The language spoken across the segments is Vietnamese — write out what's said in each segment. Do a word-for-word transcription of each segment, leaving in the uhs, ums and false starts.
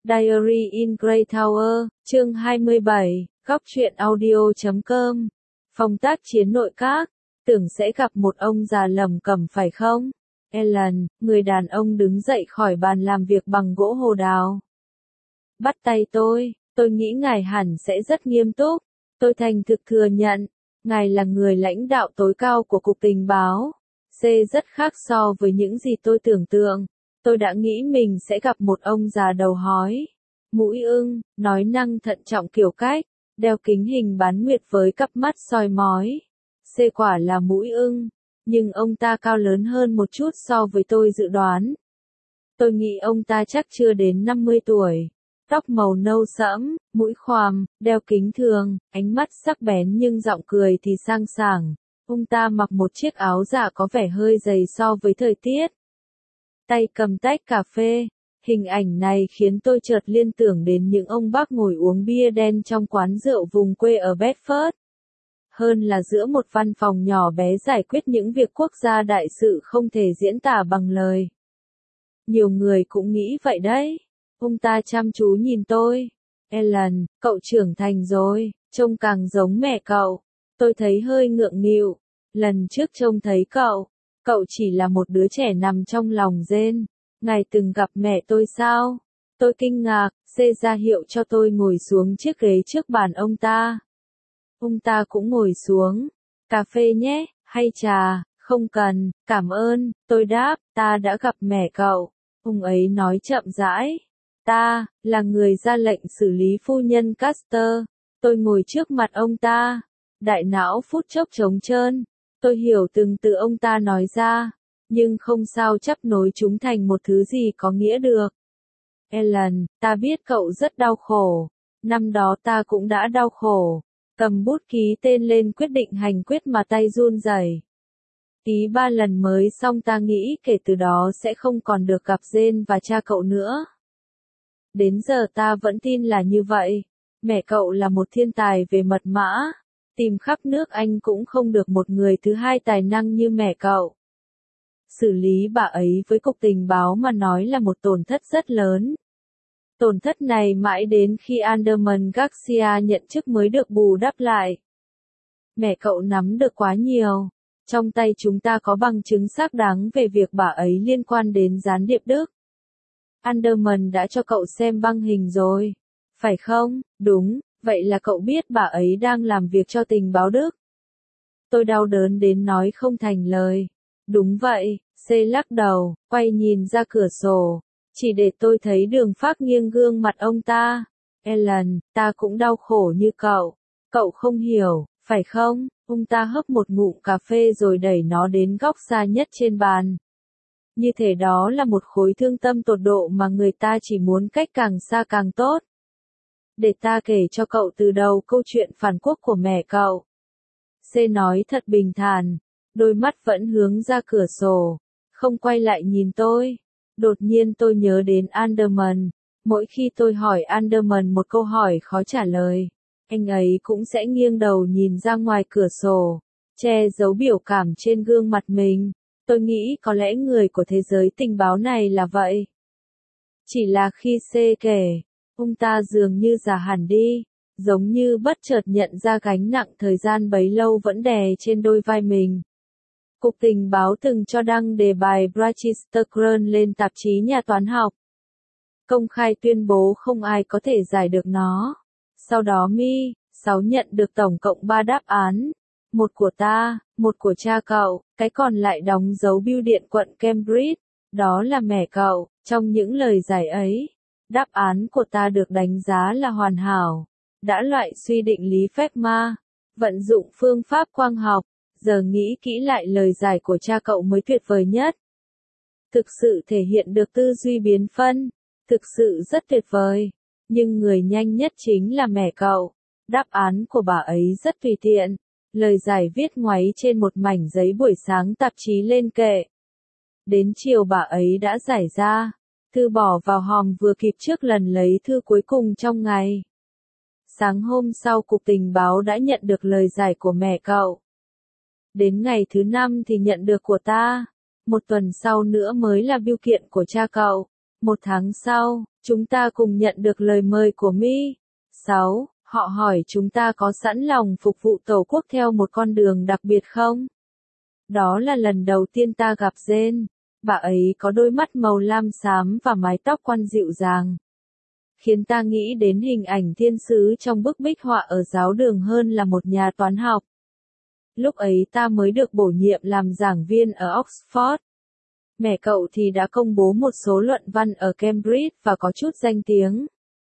Diary in Grey Tower, chương hai mươi bảy, góc truyện audio chấm com. Phòng tác chiến nội các, tưởng sẽ gặp một ông già lẩm cẩm phải không? Ellen, người đàn ông đứng dậy khỏi bàn làm việc bằng gỗ hồ đào. Bắt tay tôi, tôi nghĩ ngài hẳn sẽ rất nghiêm túc. Tôi thành thực thừa nhận, ngài là người lãnh đạo tối cao của Cục Tình báo. C rất khác so với những gì tôi tưởng tượng. Tôi đã nghĩ mình sẽ gặp một ông già đầu hói, mũi ưng, nói năng thận trọng kiểu cách, đeo kính hình bán nguyệt với cặp mắt soi mói. C quả là mũi ưng, nhưng ông ta cao lớn hơn một chút so với tôi dự đoán. Tôi nghĩ ông ta chắc chưa đến năm mươi tuổi. Tóc màu nâu sẫm, mũi khoằm, đeo kính thường, ánh mắt sắc bén nhưng giọng cười thì sang sảng. Ông ta mặc một chiếc áo dạ có vẻ hơi dày so với thời tiết. Tay cầm tách cà phê. Hình ảnh này khiến tôi chợt liên tưởng đến những ông bác ngồi uống bia đen trong quán rượu vùng quê ở Bedford. Hơn là giữa một văn phòng nhỏ bé giải quyết những việc quốc gia đại sự không thể diễn tả bằng lời. Nhiều người cũng nghĩ vậy đấy. Ông ta chăm chú nhìn tôi. Ellen, cậu trưởng thành rồi, trông càng giống mẹ cậu. Tôi thấy hơi ngượng nghịu. Lần trước trông thấy cậu, cậu chỉ là một đứa trẻ nằm trong lòng rên. Ngài từng gặp mẹ tôi sao? Tôi kinh ngạc, C ra hiệu cho tôi ngồi xuống chiếc ghế trước bàn ông ta. Ông ta cũng ngồi xuống. Cà phê nhé, hay trà? Không cần, cảm ơn, tôi đáp, ta đã gặp mẹ cậu. Ông ấy nói chậm rãi. Ta, là người ra lệnh xử lý phu nhân Caster. Tôi ngồi trước mặt ông ta. Đại não phút chốc trống trơn. Tôi hiểu từng từ ông ta nói ra, nhưng không sao chấp nối chúng thành một thứ gì có nghĩa được. Ellen, ta biết cậu rất đau khổ. Năm đó ta cũng đã đau khổ. Cầm bút ký tên lên quyết định hành quyết mà tay run rẩy. Ký ba lần mới xong ta nghĩ kể từ đó sẽ không còn được gặp Jane và cha cậu nữa. Đến giờ ta vẫn tin là như vậy. Mẹ cậu là một thiên tài về mật mã. Tìm khắp nước Anh cũng không được một người thứ hai tài năng như mẹ cậu. Xử lý bà ấy với Cục Tình báo mà nói là một tổn thất rất lớn. Tổn thất này mãi đến khi Anderman Garcia nhận chức mới được bù đắp lại. Mẹ cậu nắm được quá nhiều. Trong tay chúng ta có bằng chứng xác đáng về việc bà ấy liên quan đến gián điệp Đức. Anderman đã cho cậu xem băng hình rồi. Phải không? Đúng. Vậy là cậu biết bà ấy đang làm việc cho tình báo Đức. Tôi đau đớn đến nói không thành lời. Đúng vậy, C lắc đầu, quay nhìn ra cửa sổ. Chỉ để tôi thấy Đường Phác nghiêng gương mặt ông ta. Ellen, ta cũng đau khổ như cậu. Cậu không hiểu, phải không? Ông ta hớp một ngụm cà phê rồi đẩy nó đến góc xa nhất trên bàn. Như thể đó là một khối thương tâm tột độ mà người ta chỉ muốn cách càng xa càng tốt. Để ta kể cho cậu từ đầu câu chuyện phản quốc của mẹ cậu. C nói thật bình thản, đôi mắt vẫn hướng ra cửa sổ, không quay lại nhìn tôi. Đột nhiên tôi nhớ đến Anderman. Mỗi khi tôi hỏi Anderman một câu hỏi khó trả lời, anh ấy cũng sẽ nghiêng đầu nhìn ra ngoài cửa sổ, che giấu biểu cảm trên gương mặt mình. Tôi nghĩ có lẽ người của thế giới tình báo này là vậy. Chỉ là khi C kể, ông ta dường như già hẳn đi, giống như bất chợt nhận ra gánh nặng thời gian bấy lâu vẫn đè trên đôi vai mình. Cục Tình báo từng cho đăng đề bài Brachester Cron lên tạp chí nhà toán học. Công khai tuyên bố không ai có thể giải được nó. Sau đó Mi, sáu nhận được tổng cộng ba đáp án. Một của ta, một của cha cậu, cái còn lại đóng dấu bưu điện quận Cambridge. Đó là mẹ cậu. Trong những lời giải ấy, đáp án của ta được đánh giá là hoàn hảo. Đã loại suy định lý phép ma, vận dụng phương pháp quang học. Giờ nghĩ kỹ lại lời giải của cha cậu mới tuyệt vời nhất. Thực sự thể hiện được tư duy biến phân. Thực sự rất tuyệt vời. Nhưng người nhanh nhất chính là mẹ cậu. Đáp án của bà ấy rất tùy tiện. Lời giải viết ngoáy trên một mảnh giấy buổi sáng tạp chí lên kệ. Đến chiều bà ấy đã giải ra. Thư bỏ vào hòm vừa kịp trước lần lấy thư cuối cùng trong ngày. Sáng hôm sau Cục Tình báo đã nhận được lời giải của mẹ cậu. Đến ngày thứ năm thì nhận được của ta. Một tuần sau nữa mới là bưu kiện của cha cậu. Một tháng sau, chúng ta cùng nhận được lời mời của Mi. sáu. Họ hỏi chúng ta có sẵn lòng phục vụ Tổ quốc theo một con đường đặc biệt không? Đó là lần đầu tiên ta gặp Jane. Bà ấy có đôi mắt màu lam xám và mái tóc quăn dịu dàng, khiến ta nghĩ đến hình ảnh thiên sứ trong bức bích họa ở giáo đường hơn là một nhà toán học. Lúc ấy ta mới được bổ nhiệm làm giảng viên ở Oxford. Mẹ cậu thì đã công bố một số luận văn ở Cambridge và có chút danh tiếng.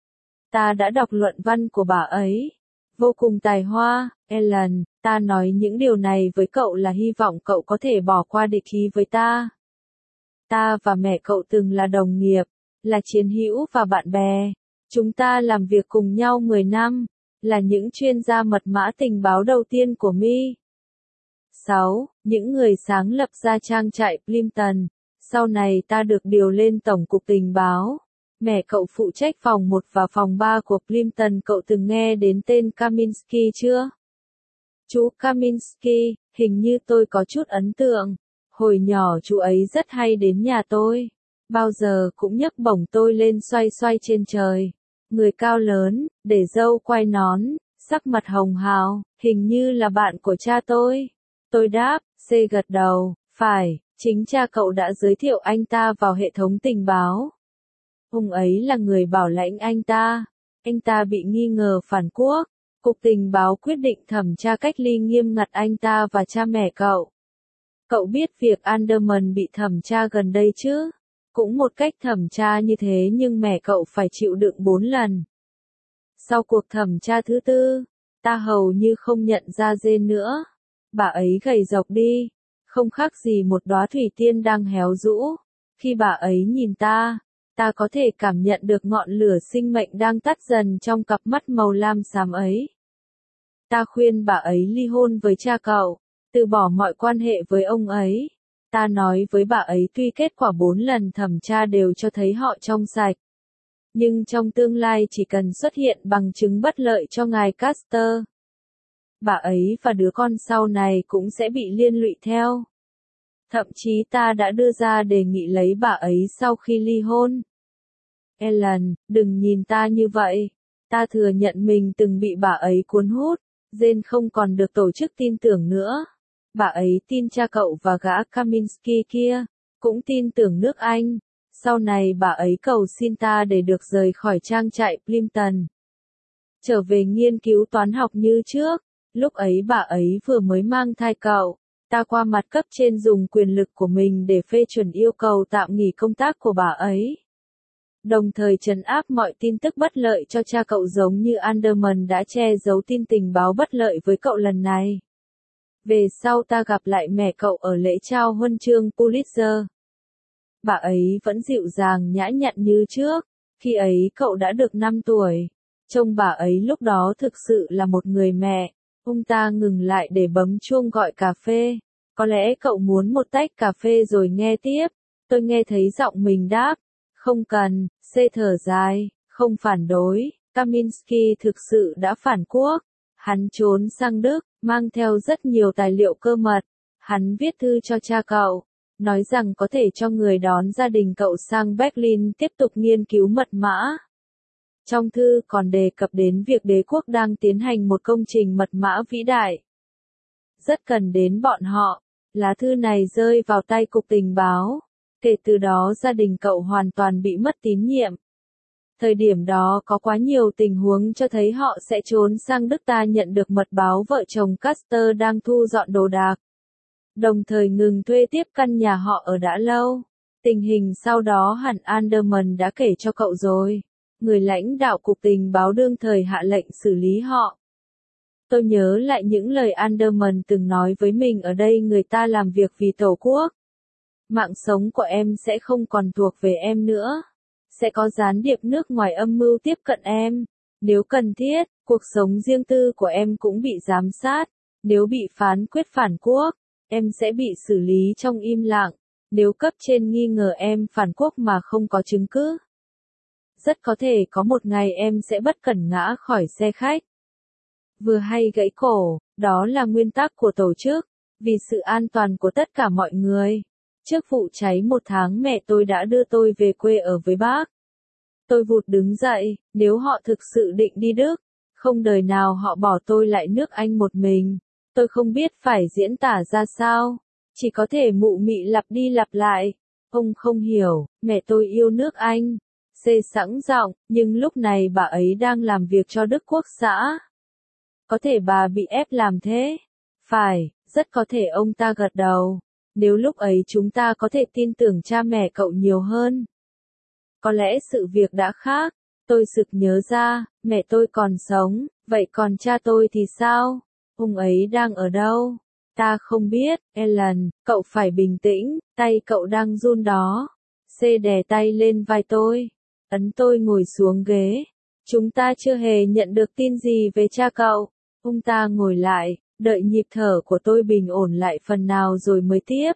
Ta đã đọc luận văn của bà ấy. Vô cùng tài hoa, Ellen, ta nói những điều này với cậu là hy vọng cậu có thể bỏ qua địch ý với ta. Ta và mẹ cậu từng là đồng nghiệp, là chiến hữu và bạn bè. Chúng ta làm việc cùng nhau mười năm, là những chuyên gia mật mã tình báo đầu tiên của Mi. sáu. Những người sáng lập ra trang trại Plimpton. Sau này ta được điều lên Tổng cục Tình báo. Mẹ cậu phụ trách phòng một và phòng ba của Plimpton. Cậu từng nghe đến tên Kaminsky chưa? Chú Kaminsky, hình như tôi có chút ấn tượng. Hồi nhỏ chú ấy rất hay đến nhà tôi. Bao giờ cũng nhấc bổng tôi lên xoay xoay trên trời. Người cao lớn, để râu quai nón, sắc mặt hồng hào, hình như là bạn của cha tôi. Tôi đáp, C gật đầu, phải, chính cha cậu đã giới thiệu anh ta vào hệ thống tình báo. Ông ấy là người bảo lãnh anh ta. Anh ta bị nghi ngờ phản quốc. Cục tình báo quyết định thẩm tra cách ly nghiêm ngặt anh ta và cha mẹ cậu. Cậu biết việc Anderman bị thẩm tra gần đây chứ? Cũng một cách thẩm tra như thế nhưng mẹ cậu phải chịu đựng bốn lần. Sau cuộc thẩm tra thứ tư, ta hầu như không nhận ra Jane nữa. Bà ấy gầy rộc đi, không khác gì một đóa thủy tiên đang héo rũ. Khi bà ấy nhìn ta, ta có thể cảm nhận được ngọn lửa sinh mệnh đang tắt dần trong cặp mắt màu lam xám ấy. Ta khuyên bà ấy ly hôn với cha cậu, từ bỏ mọi quan hệ với ông ấy. Ta nói với bà ấy tuy kết quả bốn lần thẩm tra đều cho thấy họ trong sạch. Nhưng trong tương lai chỉ cần xuất hiện bằng chứng bất lợi cho ngài Caster, bà ấy và đứa con sau này cũng sẽ bị liên lụy theo. Thậm chí ta đã đưa ra đề nghị lấy bà ấy sau khi ly hôn. Ellen, đừng nhìn ta như vậy. Ta thừa nhận mình từng bị bà ấy cuốn hút. Jane không còn được tổ chức tin tưởng nữa. Bà ấy tin cha cậu và gã Kaminsky kia, cũng tin tưởng nước Anh. Sau này bà ấy cầu xin ta để được rời khỏi trang trại Plimpton, trở về nghiên cứu toán học như trước. Lúc ấy bà ấy vừa mới mang thai cậu. Ta qua mặt cấp trên dùng quyền lực của mình để phê chuẩn yêu cầu tạm nghỉ công tác của bà ấy. Đồng thời trấn áp mọi tin tức bất lợi cho cha cậu giống như Anderman đã che giấu tin tình báo bất lợi với cậu lần này. Về sau ta gặp lại mẹ cậu ở lễ trao huân chương Pulitzer. Bà ấy vẫn dịu dàng nhã nhặn như trước. Khi ấy cậu đã được năm tuổi. Trông bà ấy lúc đó thực sự là một người mẹ. Ông ta ngừng lại để bấm chuông gọi cà phê. Có lẽ cậu muốn một tách cà phê rồi nghe tiếp. Tôi nghe thấy giọng mình đáp. Không cần, C thở dài, không phản đối. Kaminsky thực sự đã phản quốc. Hắn trốn sang Đức, mang theo rất nhiều tài liệu cơ mật. Hắn viết thư cho cha cậu, nói rằng có thể cho người đón gia đình cậu sang Berlin tiếp tục nghiên cứu mật mã. Trong thư còn đề cập đến việc đế quốc đang tiến hành một công trình mật mã vĩ đại. Rất cần đến bọn họ. Lá thư này rơi vào tay cục tình báo. Kể từ đó gia đình cậu hoàn toàn bị mất tín nhiệm. Thời điểm đó có quá nhiều tình huống cho thấy họ sẽ trốn sang Đức. Ta nhận được mật báo vợ chồng Caster đang thu dọn đồ đạc, đồng thời ngừng thuê tiếp căn nhà họ ở đã lâu. Tình hình sau đó hẳn Anderman đã kể cho cậu rồi. Người lãnh đạo cục tình báo đương thời hạ lệnh xử lý họ. Tôi nhớ lại những lời Anderman từng nói với mình ở đây: người ta làm việc vì Tổ quốc. Mạng sống của em sẽ không còn thuộc về em nữa. Sẽ có gián điệp nước ngoài âm mưu tiếp cận em. Nếu cần thiết, cuộc sống riêng tư của em cũng bị giám sát. Nếu bị phán quyết phản quốc, em sẽ bị xử lý trong im lặng. Nếu cấp trên nghi ngờ em phản quốc mà không có chứng cứ, rất có thể có một ngày em sẽ bất cẩn ngã khỏi xe khách, vừa hay gãy cổ. Đó là nguyên tắc của tổ chức, vì sự an toàn của tất cả mọi người. Trước vụ cháy một tháng mẹ tôi đã đưa tôi về quê ở với bác. Tôi vụt đứng dậy, nếu họ thực sự định đi Đức, không đời nào họ bỏ tôi lại nước Anh một mình. Tôi không biết phải diễn tả ra sao, chỉ có thể mụ mị lặp đi lặp lại. Ông không hiểu, mẹ tôi yêu nước Anh. C sẵn giọng, nhưng lúc này bà ấy đang làm việc cho Đức Quốc xã. Có thể bà bị ép làm thế. Phải, rất có thể ông ta gật đầu. Nếu lúc ấy chúng ta có thể tin tưởng cha mẹ cậu nhiều hơn, có lẽ sự việc đã khác. Tôi sực nhớ ra, mẹ tôi còn sống, vậy còn cha tôi thì sao? Ông ấy đang ở đâu? Ta không biết, Ellen, cậu phải bình tĩnh, tay cậu đang run đó. C đè tay lên vai tôi, ấn tôi ngồi xuống ghế. Chúng ta chưa hề nhận được tin gì về cha cậu. Ông ta ngồi lại, đợi nhịp thở của tôi bình ổn lại phần nào rồi mới tiếp.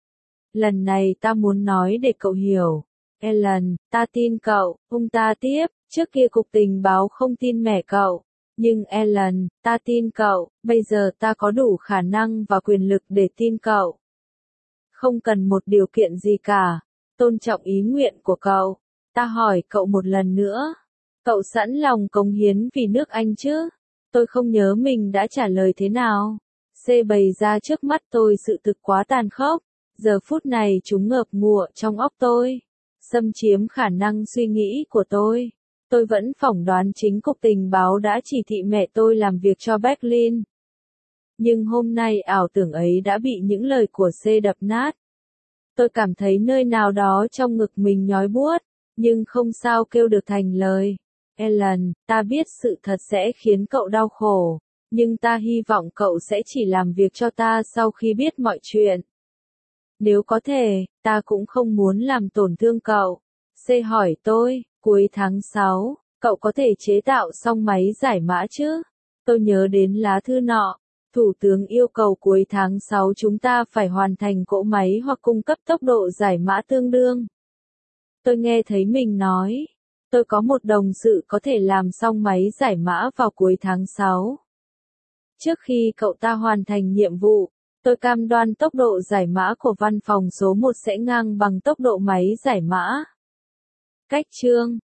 Lần này ta muốn nói để cậu hiểu. Ellen, ta tin cậu, ông ta tiếp, trước kia cục tình báo không tin mẹ cậu. Nhưng Ellen, ta tin cậu, bây giờ ta có đủ khả năng và quyền lực để tin cậu. Không cần một điều kiện gì cả, tôn trọng ý nguyện của cậu. Ta hỏi cậu một lần nữa, cậu sẵn lòng cống hiến vì nước Anh chứ? Tôi không nhớ mình đã trả lời thế nào. C bày ra trước mắt tôi sự thực quá tàn khốc. Giờ phút này chúng ngợp ngụa trong óc tôi, xâm chiếm khả năng suy nghĩ của tôi. Tôi vẫn phỏng đoán chính cục tình báo đã chỉ thị mẹ tôi làm việc cho Berlin. Nhưng hôm nay ảo tưởng ấy đã bị những lời của C đập nát. Tôi cảm thấy nơi nào đó trong ngực mình nhói buốt, nhưng không sao kêu được thành lời. Ellen, ta biết sự thật sẽ khiến cậu đau khổ, nhưng ta hy vọng cậu sẽ chỉ làm việc cho ta sau khi biết mọi chuyện. Nếu có thể, ta cũng không muốn làm tổn thương cậu. C hỏi tôi, cuối tháng sáu, cậu có thể chế tạo xong máy giải mã chứ? Tôi nhớ đến lá thư nọ. Thủ tướng yêu cầu cuối tháng sáu chúng ta phải hoàn thành cỗ máy hoặc cung cấp tốc độ giải mã tương đương. Tôi nghe thấy mình nói, tôi có một đồng sự có thể làm xong máy giải mã vào cuối tháng sáu. Trước khi cậu ta hoàn thành nhiệm vụ, tôi cam đoan tốc độ giải mã của văn phòng số một sẽ ngang bằng tốc độ máy giải mã. Cách chương